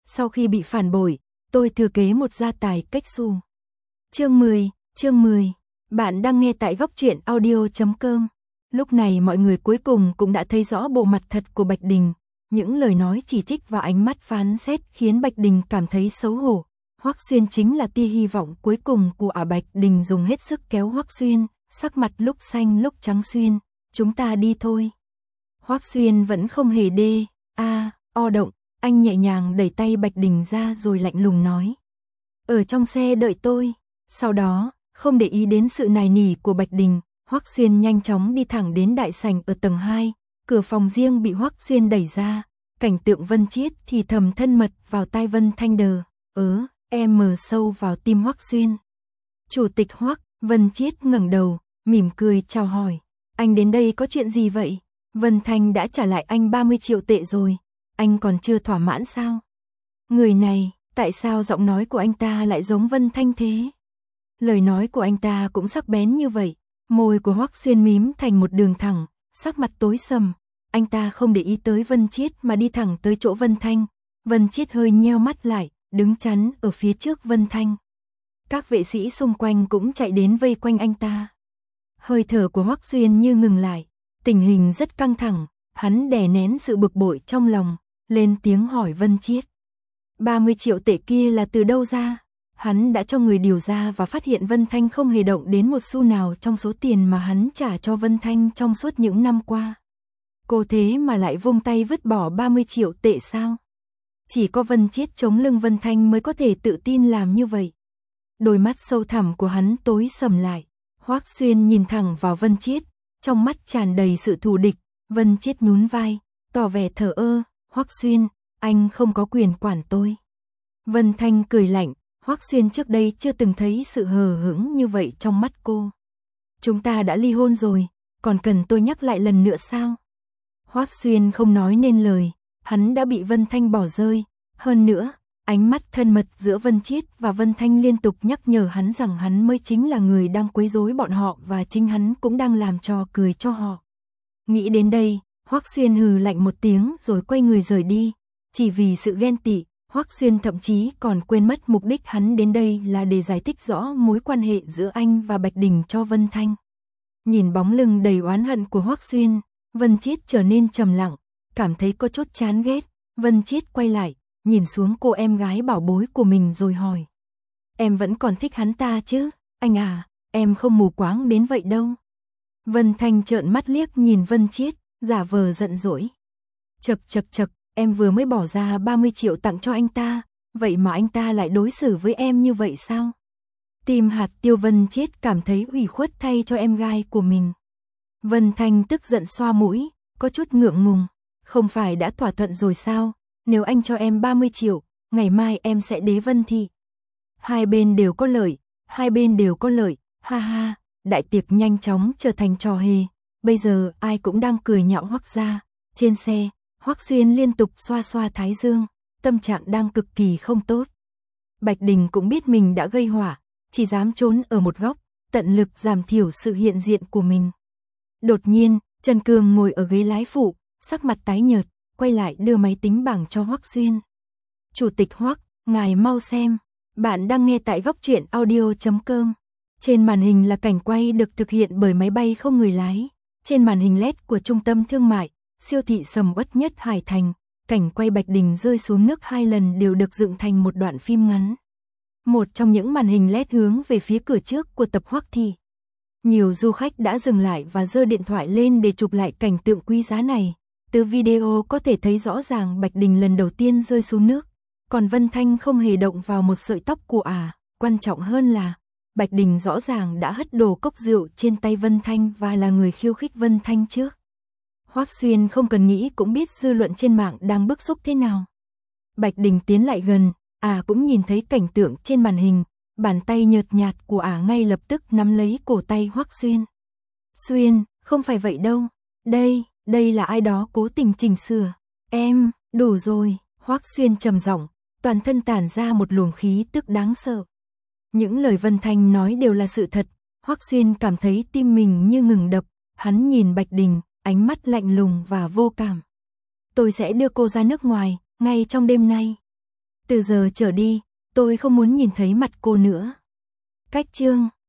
Sau khi bị phản bội, tôi thừa kế một gia tài cách xù. Chương 10. Bạn đang nghe tại góc truyện audio.com. Lúc này mọi người cuối cùng cũng đã thấy rõ bộ mặt thật của Bạch Đình. Những lời nói chỉ trích và ánh mắt phán xét khiến Bạch Đình cảm thấy xấu hổ. Hoắc Xuyên chính là tia hy vọng cuối cùng của Bạch Đình dùng hết sức kéo Hoắc Xuyên, sắc mặt lúc xanh lúc trắng xuyên. Chúng ta đi thôi. Hoắc Xuyên vẫn không hề động, anh nhẹ nhàng đẩy tay Bạch Đình ra rồi lạnh lùng nói. Ở trong xe đợi tôi. Sau đó, không để ý đến sự nài nỉ của Bạch Đình, Hoắc Xuyên nhanh chóng đi thẳng đến đại sảnh ở tầng 2, cửa phòng riêng bị Hoắc Xuyên đẩy ra, cảnh tượng Vân Chiết thì thầm thân mật vào tai Vân Thanh đờ, em mờ sâu vào tim Hoắc Xuyên. Chủ tịch Hoắc, Vân Chiết ngẩng đầu, mỉm cười chào hỏi, anh đến đây có chuyện gì vậy? Vân Thanh đã trả lại anh 30 triệu tệ rồi, anh còn chưa thỏa mãn sao? Người này, tại sao giọng nói của anh ta lại giống Vân Thanh thế? Lời nói của anh ta cũng sắc bén như vậy, môi của Hoắc Xuyên mím thành một đường thẳng, sắc mặt tối sầm, anh ta không để ý tới Vân Chiết mà đi thẳng tới chỗ Vân Thanh. Vân Chiết hơi nheo mắt lại, đứng chắn ở phía trước Vân Thanh. Các vệ sĩ xung quanh cũng chạy đến vây quanh anh ta. Hơi thở của Hoắc Xuyên như ngừng lại, tình hình rất căng thẳng, hắn đè nén sự bực bội trong lòng, lên tiếng hỏi Vân Chiết. 30 triệu tệ kia là từ đâu ra? Hắn đã cho người điều ra và phát hiện Vân Thanh không hề động đến một xu nào trong số tiền mà hắn trả cho Vân Thanh trong suốt những năm qua. Cô thế mà lại vung tay vứt bỏ 30 triệu tệ sao? Chỉ có Vân Chiết chống lưng Vân Thanh mới có thể tự tin làm như vậy. Đôi mắt sâu thẳm của hắn tối sầm lại. Hoắc Xuyên nhìn thẳng vào Vân Chiết, trong mắt tràn đầy sự thù địch. Vân Chiết nhún vai, tỏ vẻ thờ ơ. Hoắc Xuyên, anh không có quyền quản tôi. Vân Thanh cười lạnh. Hoắc Xuyên trước đây chưa từng thấy sự hờ hững như vậy trong mắt cô. Chúng ta đã ly hôn rồi, còn cần tôi nhắc lại lần nữa sao? Hoắc Xuyên không nói nên lời, hắn đã bị Vân Thanh bỏ rơi. Hơn nữa, ánh mắt thân mật giữa Vân Chiết và Vân Thanh liên tục nhắc nhở hắn rằng hắn mới chính là người đang quấy rối bọn họ và chính hắn cũng đang làm trò cười cho họ. Nghĩ đến đây, Hoắc Xuyên hừ lạnh một tiếng rồi quay người rời đi. Chỉ vì sự ghen tị, Hoắc Xuyên thậm chí còn quên mất mục đích hắn đến đây là để giải thích rõ mối quan hệ giữa anh và Bạch Đình cho Vân Thanh. Nhìn bóng lưng đầy oán hận của Hoắc Xuyên, Vân Chiết trở nên trầm lặng, cảm thấy có chút chán ghét. Vân Chiết quay lại, nhìn xuống cô em gái bảo bối của mình rồi hỏi. Em vẫn còn thích hắn ta chứ? Anh à, em không mù quáng đến vậy đâu. Vân Thanh trợn mắt liếc nhìn Vân Chiết, giả vờ giận dỗi. Chậc, em vừa mới bỏ ra 30 triệu tặng cho anh ta, vậy mà anh ta lại đối xử với em như vậy sao? Tim hạt tiêu Vân Chiết cảm thấy ủy khuất thay cho em gái của mình. Vân Thanh tức giận xoa mũi, có chút ngượng ngùng. Không phải đã thỏa thuận rồi sao? Nếu anh cho em 30 triệu, ngày mai em sẽ đế Vân Thị. Hai bên đều có lợi, ha ha, đại tiệc nhanh chóng trở thành trò hề. Bây giờ ai cũng đang cười nhạo Hoắc gia. Trên xe, Hoắc Xuyên liên tục xoa xoa thái dương, tâm trạng đang cực kỳ không tốt. Bạch Đình cũng biết mình đã gây họa, chỉ dám trốn ở một góc, tận lực giảm thiểu sự hiện diện của mình. Đột nhiên, Trần Cường ngồi ở ghế lái phụ, sắc mặt tái nhợt, quay lại đưa máy tính bảng cho Hoắc Xuyên. Chủ tịch Hoắc, ngài mau xem, bạn đang nghe tại góc truyện audio.com. Trên màn hình là cảnh quay được thực hiện bởi máy bay không người lái. Trên màn hình LED của trung tâm thương mại, siêu thị sầm uất nhất Hải Thành, cảnh quay Bạch Đình rơi xuống nước 2 lần đều được dựng thành một đoạn phim ngắn. Một trong những màn hình LED hướng về phía cửa trước của tập Hoắc Thị. Nhiều du khách đã dừng lại và giơ điện thoại lên để chụp lại cảnh tượng quý giá này. Từ video có thể thấy rõ ràng Bạch Đình lần đầu tiên rơi xuống nước, còn Vân Thanh không hề động vào một sợi tóc của Quan trọng hơn là, Bạch Đình rõ ràng đã hất đồ cốc rượu trên tay Vân Thanh và là người khiêu khích Vân Thanh trước. Hoắc Xuyên không cần nghĩ cũng biết dư luận trên mạng đang bức xúc thế nào. Bạch Đình tiến lại gần, cũng nhìn thấy cảnh tượng trên màn hình, bàn tay nhợt nhạt của ngay lập tức nắm lấy cổ tay Hoắc Xuyên. Xuyên, không phải vậy đâu, đây là ai đó cố tình chỉnh sửa. Em, đủ rồi, Hoắc Xuyên trầm giọng, toàn thân tản ra một luồng khí tức đáng sợ. Những lời Vân Thanh nói đều là sự thật, Hoắc Xuyên cảm thấy tim mình như ngừng đập, hắn nhìn Bạch Đình, ánh mắt lạnh lùng và vô cảm. Tôi sẽ đưa cô ra nước ngoài, ngay trong đêm nay. Từ giờ trở đi, tôi không muốn nhìn thấy mặt cô nữa. Cách chương